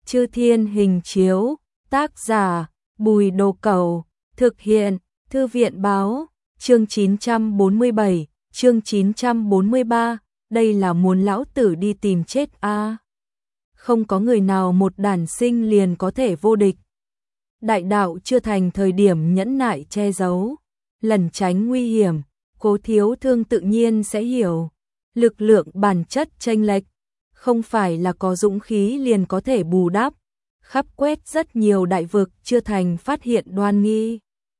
Chư Thiên Hình Chiếu, tác giả, Bùi Đồ Cẩu, thực hiện, Thư viện báo, chương 947, chương 943, đây là muốn lão tử đi tìm chết a. Không có người nào một đản sinh liền có thể vô địch. Đại đạo chưa thành thời điểm nhẫn nại che giấu, lẩn tránh nguy hiểm, Cố Thiếu Thương tự nhiên sẽ hiểu, lực lượng bản chất chênh lệch, không phải là có dũng khí liền có thể bù đắp, khắp quét rất nhiều đại vực chưa thành phát hiện đoan nghi.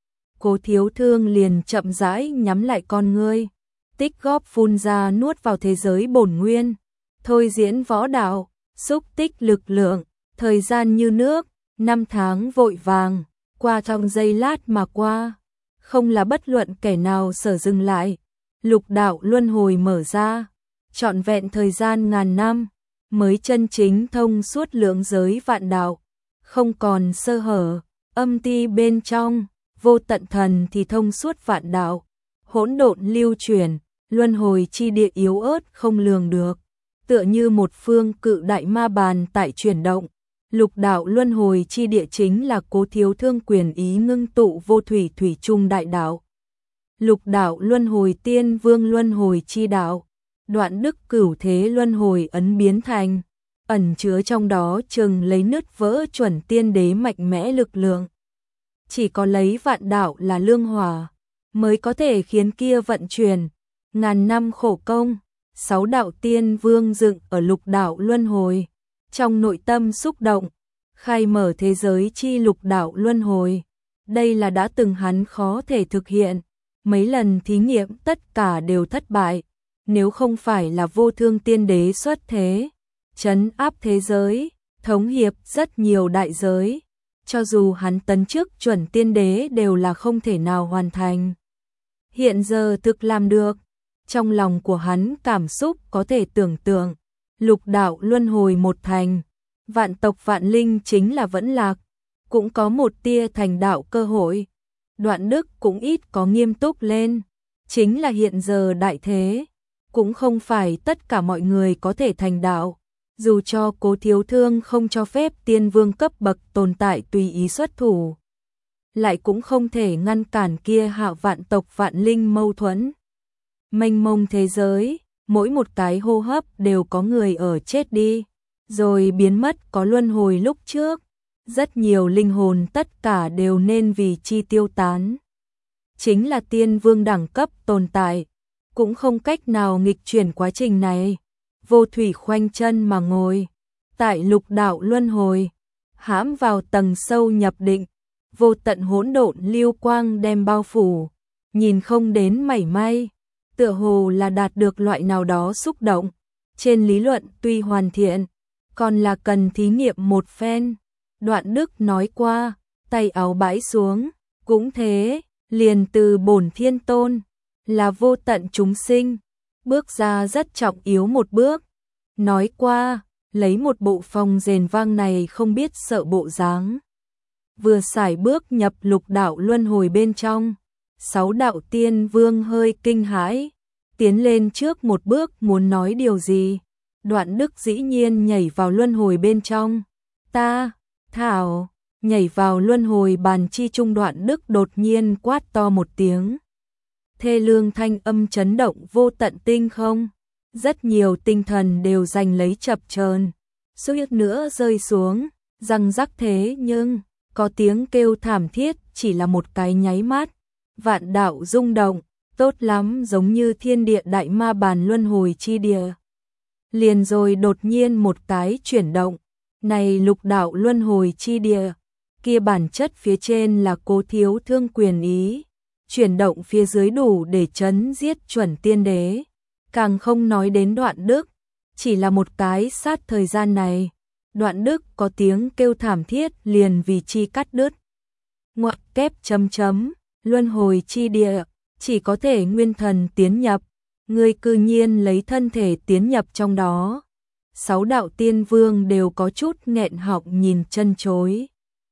Cố Thiếu Thương liền chậm rãi nhắm lại con ngươi, tích góp phun ra nuốt vào thế giới bổn nguyên, thôi diễn võ đạo, xúc tích lực lượng, thời gian như nước, năm tháng vội vàng, qua trong giây lát mà qua, không là bất luận kẻ nào sở dừng lại, lục đạo luân hồi mở ra, trọn vẹn thời gian ngàn năm, mới chân chính thông suốt lượng giới vạn đạo, không còn sơ hở, âm ti bên trong, vô tận thần thì thông suốt vạn đạo, hỗn độn lưu chuyển, luân hồi chi địa yếu ớt không lường được, tựa như một phương cự đại ma bàn tại chuyển động. Lục đạo luân hồi chi địa chính là Cố Thiếu Thương quyền ý ngưng tụ vô thủy thủy chung đại đạo. Lục đạo luân hồi tiên vương luân hồi chi đạo, đoạn đức cửu thế luân hồi ấn biến thành, ẩn chứa trong đó chừng lấy nứt vỡ chuẩn tiên đế mạnh mẽ lực lượng. Chỉ có lấy vạn đạo là lương hòa, mới có thể khiến kia vận chuyển, ngàn năm khổ công, 6 đạo tiên vương dựng ở lục đạo luân hồi. Trong nội tâm xúc động, khai mở thế giới chi lục đạo luân hồi. Đây là đã từng hắn khó thể thực hiện, mấy lần thí nghiệm tất cả đều thất bại. Nếu không phải là vô thương tiên đế xuất thế, trấn áp thế giới, thống hiệp rất nhiều đại giới, cho dù hắn tấn chức chuẩn tiên đế đều là không thể nào hoàn thành. Hiện giờ thực làm được, trong lòng của hắn cảm xúc có thể tưởng tượng. Lục đạo luân hồi một thành, vạn tộc vạn linh chính là vẫn lạc, cũng có một tia thành đạo cơ hội. Đoạn đức cũng ít có nghiêm túc lên, chính là hiện giờ đại thế, cũng không phải tất cả mọi người có thể thành đạo, dù cho Cố Thiếu Thương không cho phép tiên vương cấp bậc tồn tại tùy ý xuất thủ, lại cũng không thể ngăn cản kia hạ vạn tộc vạn linh mâu thuẫn. Mênh mông thế giới, mỗi một cái hô hấp đều có người ở chết đi, rồi biến mất có luân hồi lúc trước, rất nhiều linh hồn tất cả đều nên vì chi tiêu tán. Chính là tiên vương đẳng cấp tồn tại, cũng không cách nào nghịch chuyển quá trình này, vô thủy khoanh chân mà ngồi, tại lục đạo luân hồi, hãm vào tầng sâu nhập định, vô tận hỗn độn lưu quang đem bao phủ, nhìn không đến mảy may. Tựa hồ là đạt được loại nào đó xúc động, trên lý luận tuy hoàn thiện, còn là cần thí nghiệm một phen. Đoạn đức nói qua, tay áo bãi xuống, cũng thế, liền từ bổn thiên tôn, là vô tận chúng sinh, bước ra rất trọng yếu một bước. Nói qua, lấy một bộ phong rền vang này không biết sợ bộ dáng. Vừa sải bước nhập lục đạo luân hồi bên trong. 6 đạo tiên vương hơi kinh hãi, tiến lên trước một bước muốn nói điều gì. Đoạn đức dĩ nhiên nhảy vào luân hồi bên trong. Ta, Thảo, nhảy vào luân hồi bàn chi trung. Đoạn đức đột nhiên quát to một tiếng. Thê lương thanh âm chấn động vô tận tinh không. Rất nhiều tinh thần đều giành lấy chập chờn, suýt nữa rơi xuống, răng rắc thế nhưng, có tiếng kêu thảm thiết chỉ là một cái nháy mắt. Vạn đạo rung động, tốt lắm giống như thiên địa đại ma bàn luân hồi chi địa. Liền rồi đột nhiên một cái chuyển động, này lục đạo luân hồi chi địa, kia bản chất phía trên là Cố Thiếu Thương quyền ý, chuyển động phía dưới đủ để chấn giết chuẩn tiên đế, càng không nói đến đoạn đức, chỉ là một cái sát thời gian này, đoạn đức có tiếng kêu thảm thiết liền vì chi cắt đứt. Ngoặc kép chấm chấm. Luân hồi chi địa, chỉ có thể nguyên thần tiến nhập, người cư nhiên lấy thân thể tiến nhập trong đó. 6 đạo tiên vương đều có chút nghẹn họng nhìn chân chối.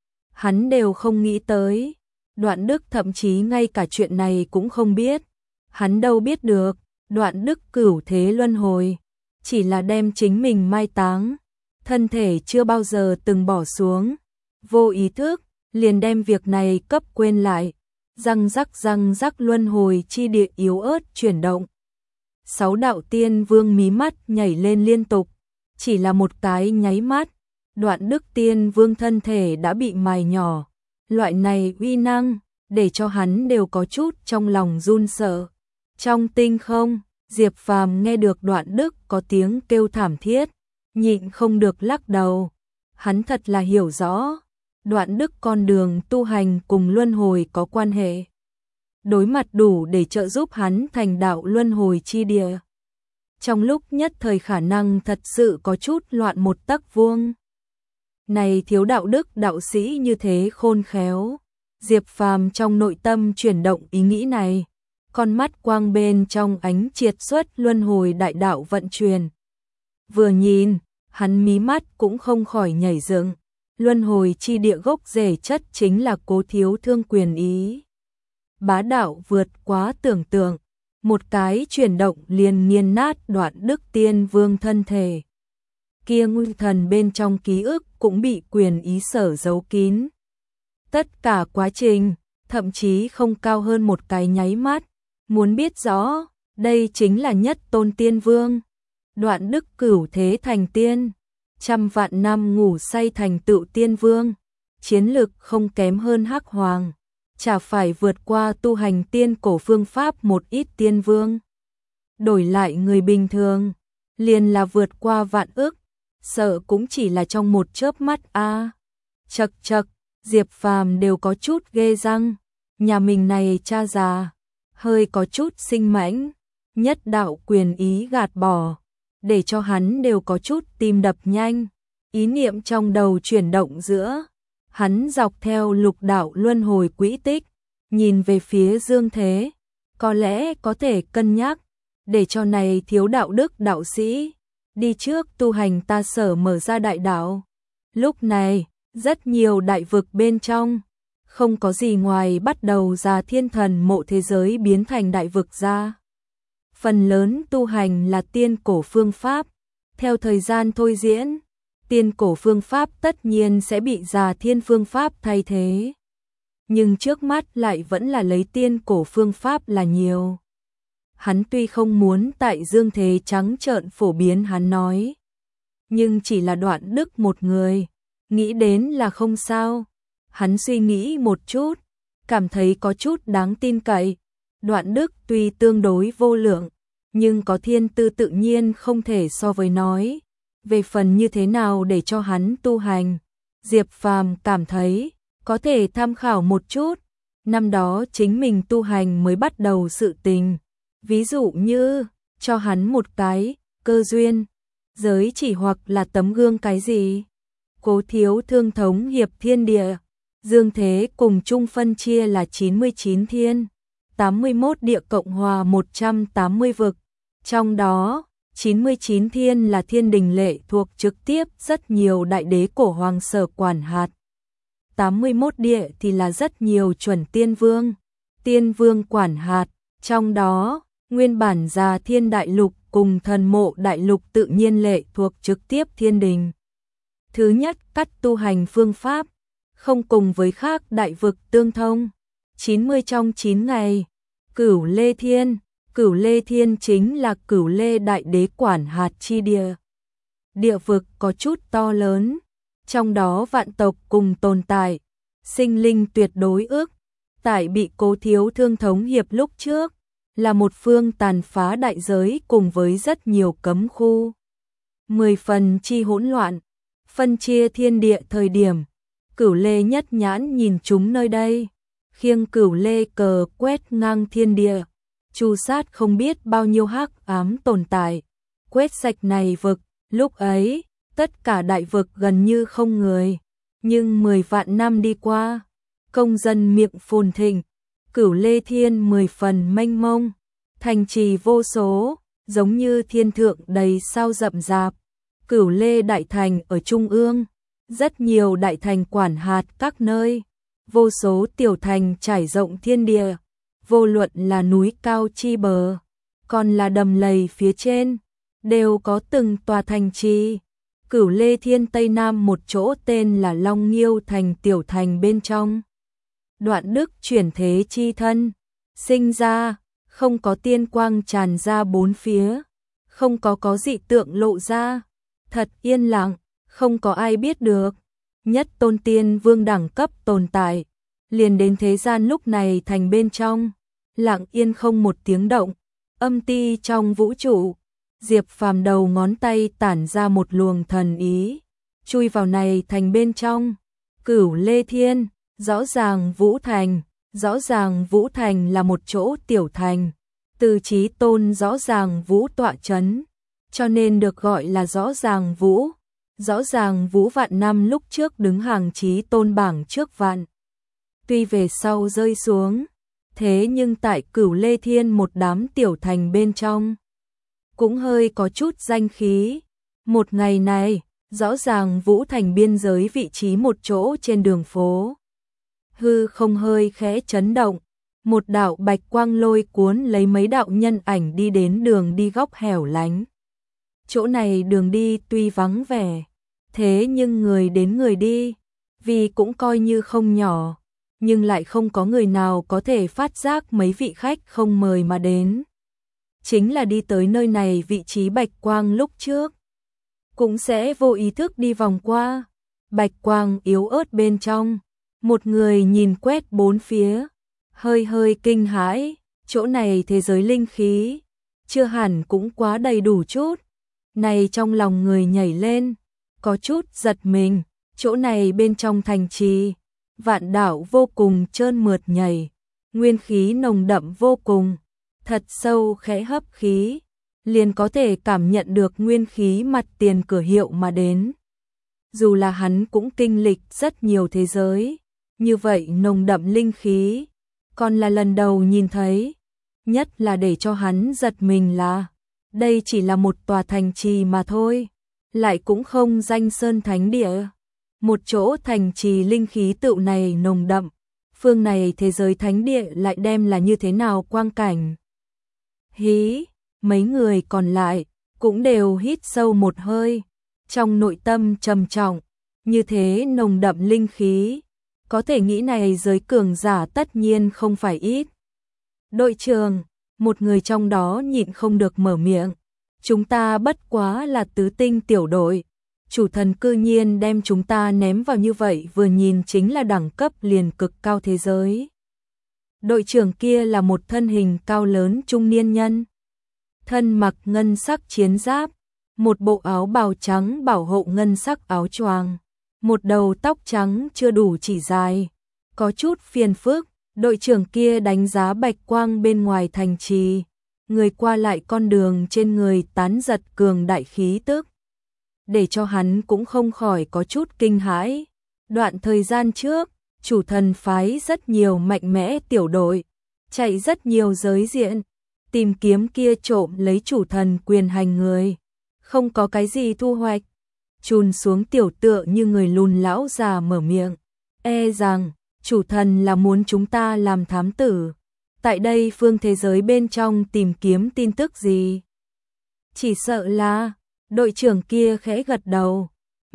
Hắn đều không nghĩ tới, Đoạn đức thậm chí ngay cả chuyện này cũng không biết. Hắn đâu biết được, Đoạn đức cửu thế luân hồi, chỉ là đem chính mình mai táng. thân thể chưa bao giờ từng bỏ xuống, vô ý thức, liền đem việc này cấp quên lại, răng rắc luân hồi chi địa yếu ớt chuyển động. 6 đạo tiên vương mí mắt nhảy lên liên tục, chỉ là một cái nháy mắt, Đoạn Đức Tiên Vương thân thể đã bị mài nhỏ, loại này uy năng, để cho hắn đều có chút trong lòng run sợ. Trong tinh không, Diệp Phàm nghe được Đoạn Đức có tiếng kêu thảm thiết, nhịn không được lắc đầu. Hắn thật là hiểu rõ, Đoạn Đức con đường tu hành cùng luân hồi có quan hệ. Đối mặt đủ để trợ giúp hắn thành đạo luân hồi chi địa. Trong lúc nhất thời khả năng thật sự có chút loạn một tấc vuông. Này thiếu đạo đức đạo sĩ như thế khôn khéo. Diệp Phàm trong nội tâm chuyển động ý nghĩ này, con mắt quang bên trong ánh triệt xuất luân hồi đại đạo vận chuyển. Vừa nhìn, hắn mí mắt cũng không khỏi nhảy dựng. Luân hồi chi địa gốc rễ chất chính là Cố Thiếu Thương quyền ý. Bá đạo vượt quá tưởng tượng, một cái chuyển động liền nghiền nát Đoạn Đức Tiên Vương thân thể. Kia nguyên thần bên trong ký ức cũng bị quyền ý sở giấu kín. Tất cả quá trình, thậm chí không cao hơn một cái nháy mắt. Muốn biết rõ, đây chính là nhất tôn tiên vương. Đoạn Đức cửu thế thành tiên, 100 vạn năm ngủ say thành tựu tiên vương. Chiến lực không kém hơn Hắc Hoàng, chả phải vượt qua tu hành tiên cổ phương pháp một ít tiên vương. Đổi lại người bình thường, liền là vượt qua vạn ức, sợ cũng chỉ là trong một chớp mắt a. Chậc chậc, Diệp Phàm đều có chút ghê răng, nhà mình này cha già, hơi có chút sinh mãnh, nhất đạo quyền ý gạt bỏ, để cho hắn đều có chút tim đập nhanh, ý niệm trong đầu chuyển động giữa. Hắn dọc theo lục đạo luân hồi quỹ tích, nhìn về phía Dương Thế, có lẽ có thể cân nhắc, để cho này thiếu đạo đức đạo sĩ, đi trước tu hành ta sở mở ra đại đạo. Lúc này, rất nhiều đại vực bên trong, không có gì ngoài bắt đầu ra thiên thần mộ thế giới biến thành đại vực ra. Phần lớn tu hành là tiên cổ phương pháp, theo thời gian thôi diễn, tiên cổ phương pháp tất nhiên sẽ bị già thiên phương pháp thay thế. Nhưng trước mắt lại vẫn là lấy tiên cổ phương pháp là nhiều. Hắn tuy không muốn tại Dương Thế trắng trợn phổ biến hắn nói, nhưng chỉ là Đoạn Đức một người, nghĩ đến là không sao. Hắn suy nghĩ một chút, cảm thấy có chút đáng tin cậy. Đoạn Đức tuy tương đối vô lượng, nhưng có thiên tư tự nhiên không thể so với nói. Về phần như thế nào để cho hắn tu hành, Diệp Phàm cảm thấy có thể tham khảo một chút. Năm đó chính mình tu hành mới bắt đầu sự tình, ví dụ như cho hắn một cái cơ duyên, giới chỉ hoặc là tấm gương cái gì. Cố Thiếu Thương thống hiệp thiên địa, Dương Thế cùng chung phân chia là 99 thiên, 81 địa cộng hòa 180 vực. Trong đó, 99 thiên là thiên đình lệ thuộc trực tiếp rất nhiều đại đế cổ hoàng sở quản hạt. 81 địa thì là rất nhiều chuẩn tiên vương quản hạt, trong đó, nguyên bản già thiên đại lục cùng thần mộ đại lục tự nhiên lệ thuộc trực tiếp thiên đình. Thứ nhất, cắt tu hành phương pháp, không cùng với khác đại vực tương thông. 90 trong 9 ngày, Cửu Lê Thiên chính là Cửu Lê đại đế quản hạt chi địa. Địa vực có chút to lớn, trong đó vạn tộc cùng tồn tại, sinh linh tuyệt đối ước. Tại bị Cố Thiếu Thương thống hiệp lúc trước, là một phương tàn phá đại giới cùng với rất nhiều cấm khu. 10 phần chi hỗn loạn, phân chia thiên địa thời điểm, Cửu Lê nhất nhãn nhìn chúng nơi đây, khiêng Cửu Lê cờ quét ngang thiên địa, tru sát không biết bao nhiêu hắc ám tồn tại, quét sạch này vực. Lúc ấy, tất cả đại vực gần như không người, nhưng 10 vạn năm đi qua, công dân miệng phồn thịnh, Cửu Lê Thiên 10 phần mênh mông, thành trì vô số, giống như thiên thượng đầy sao rậm rạp. Cửu Lê đại thành ở trung ương, rất nhiều đại thành quản hạt các nơi, vô số tiểu thành trải rộng thiên địa, vô luận là núi cao chi bờ, còn là đầm lầy phía trên, đều có từng tòa thành trì. Cửu Lê Thiên Tây Nam một chỗ tên là Long Nghiêu Thành tiểu thành bên trong. Đoạn Đức chuyển thế chi thân, sinh ra, không có tiên quang tràn ra bốn phía, không có dị tượng lộ ra, thật yên lặng, không có ai biết được. Nhất tôn tiên vương đẳng cấp tồn tại, liền đến thế gian lúc này thành bên trong, lặng yên không một tiếng động, âm ti trong vũ trụ. Diệp Phàm đầu ngón tay tản ra một luồng thần ý, chui vào này thành bên trong. Cửu Lê Thiên, rõ ràng Vũ Thành là một chỗ tiểu thành, từ Chí Tôn rõ ràng Vũ tọa chấn, cho nên được gọi là rõ ràng Vũ. Rõ ràng Vũ vạn năm lúc trước đứng hàng Chí Tôn bảng trước vạn. Tuy về sau rơi xuống, thế nhưng tại Cửu Lê Thiên một đám tiểu thành bên trong cũng hơi có chút danh khí. Một ngày này, rõ ràng Vũ Thành biên giới vị trí một chỗ trên đường phố. Hư không hơi khẽ chấn động, một đạo bạch quang lôi cuốn lấy mấy đạo nhân ảnh đi đến đường đi góc hẻo lánh. Chỗ này đường đi tuy vắng vẻ, thế nhưng người đến người đi, vì cũng coi như không nhỏ, nhưng lại không có người nào có thể phát giác mấy vị khách không mời mà đến. Chính là đi tới nơi này vị trí bạch quang lúc trước, cũng sẽ vô ý thức đi vòng qua. Bạch quang yếu ớt bên trong, một người nhìn quét bốn phía, hơi kinh hãi, chỗ này thế giới linh khí, chưa hẳn cũng quá đầy đủ chút. Này trong lòng người nhảy lên, có chút giật mình, chỗ này bên trong thành trì, vạn đạo vô cùng trơn mượt nhảy, nguyên khí nồng đậm vô cùng, thật sâu khẽ hấp khí, liền có thể cảm nhận được nguyên khí mặt tiền cửa hiệu mà đến. Dù là hắn cũng kinh lịch rất nhiều thế giới, như vậy nồng đậm linh khí, còn là lần đầu nhìn thấy. Nhất là để cho hắn giật mình là, đây chỉ là một tòa thành trì mà thôi, lại cũng không danh sơn thánh địa. Một chỗ thành trì linh khí tựu này nồng đậm, phương này thế giới thánh địa lại đem là như thế nào quang cảnh. Hí, mấy người còn lại cũng đều hít sâu một hơi, trong nội tâm trầm trọng, như thế nồng đậm linh khí, có thể nghĩ này giới cường giả tất nhiên không phải ít. Đội trưởng, một người trong đó nhịn không được mở miệng, chúng ta bất quá là tứ tinh tiểu đội, chủ thần cư nhiên đem chúng ta ném vào như vậy, vừa nhìn chính là đẳng cấp liền cực cao thế giới. Đội trưởng kia là một thân hình cao lớn trung niên nhân, thân mặc ngân sắc chiến giáp, một bộ áo bào trắng bảo hộ ngân sắc áo choàng, một đầu tóc trắng chưa đủ chỉ dài, có chút phiền phức. Đội trưởng kia đánh giá bạch quang bên ngoài thành trì, người qua lại con đường trên người tán giật cường đại khí tức, để cho hắn cũng không khỏi có chút kinh hãi. Đoạn thời gian trước, chủ thần phái rất nhiều mạnh mẽ tiểu đội, chạy rất nhiều giới diện, tìm kiếm kia trộm lấy chủ thần quyền hành người, không có cái gì thu hoạch. Chùn xuống tiểu tựa như người lùn lão già mở miệng, e rằng chủ thần là muốn chúng ta làm thám tử, tại đây phương thế giới bên trong tìm kiếm tin tức gì. Chỉ sợ là, đội trưởng kia khẽ gật đầu,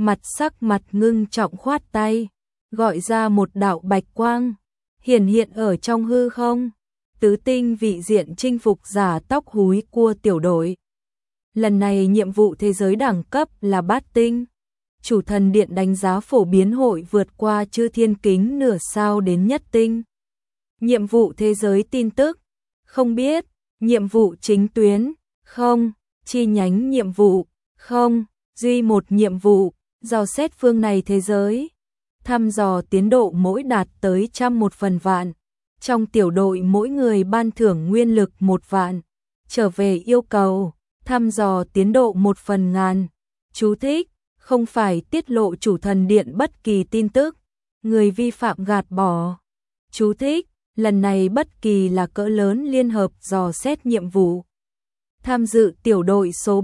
sắc mặt ngưng trọng khoát tay, gọi ra một đạo bạch quang, hiện ở trong hư không. Tứ tinh vị diện chinh phục giả tóc húi cua tiểu đội. Lần này nhiệm vụ thế giới đẳng cấp là bát tinh. Chủ thần điện đánh giá phổ biến hội vượt qua chư thiên kính nửa sao đến nhất tinh. Nhiệm vụ thế giới tin tức, không biết. Nhiệm vụ chính tuyến, không. Chi nhánh nhiệm vụ, không. Duy một nhiệm vụ, dò xét phương này thế giới. Thăm dò tiến độ mỗi đạt tới 100/1000. Trong tiểu đội mỗi người ban thưởng nguyên lực 1 vạn. Trở về yêu cầu, thăm dò tiến độ 1/1000. Chú thích, không phải tiết lộ chủ thần điện bất kỳ tin tức, người vi phạm gạt bỏ. Chú thích, lần này bất kỳ là cỡ lớn liên hợp dò xét nhiệm vụ. Tham dự tiểu đội số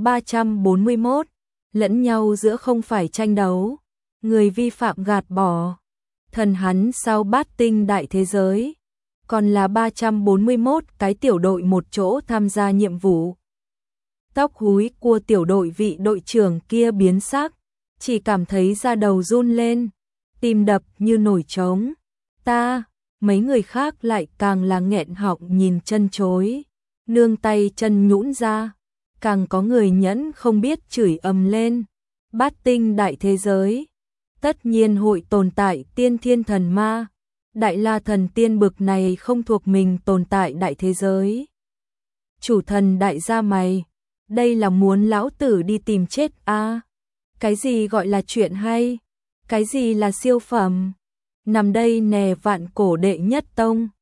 341, lẫn nhau giữa không phải tranh đấu, người vi phạm gạt bỏ. Thần hắn sau bát tinh đại thế giới, còn là 341 cái tiểu đội một chỗ tham gia nhiệm vụ. Tóc húi cua tiểu đội vị đội trưởng kia biến sắc, chỉ cảm thấy da đầu run lên, tim đập như nổi trống. Mấy người khác lại càng là nghẹn họng nhìn chân chối, nương tay chân nhũn ra, càng có người nhẫn không biết chửi ầm lên. Bát tinh đại thế giới, tất nhiên hội tồn tại tiên thiên thần ma, đại la thần tiên bực này không thuộc mình tồn tại đại thế giới. Chủ thần đại gia mày, đây là muốn lão tử đi tìm chết a? Cái gì gọi là chuyện hay? Cái gì là siêu phẩm? Nằm đây nè vạn cổ đệ nhất tông,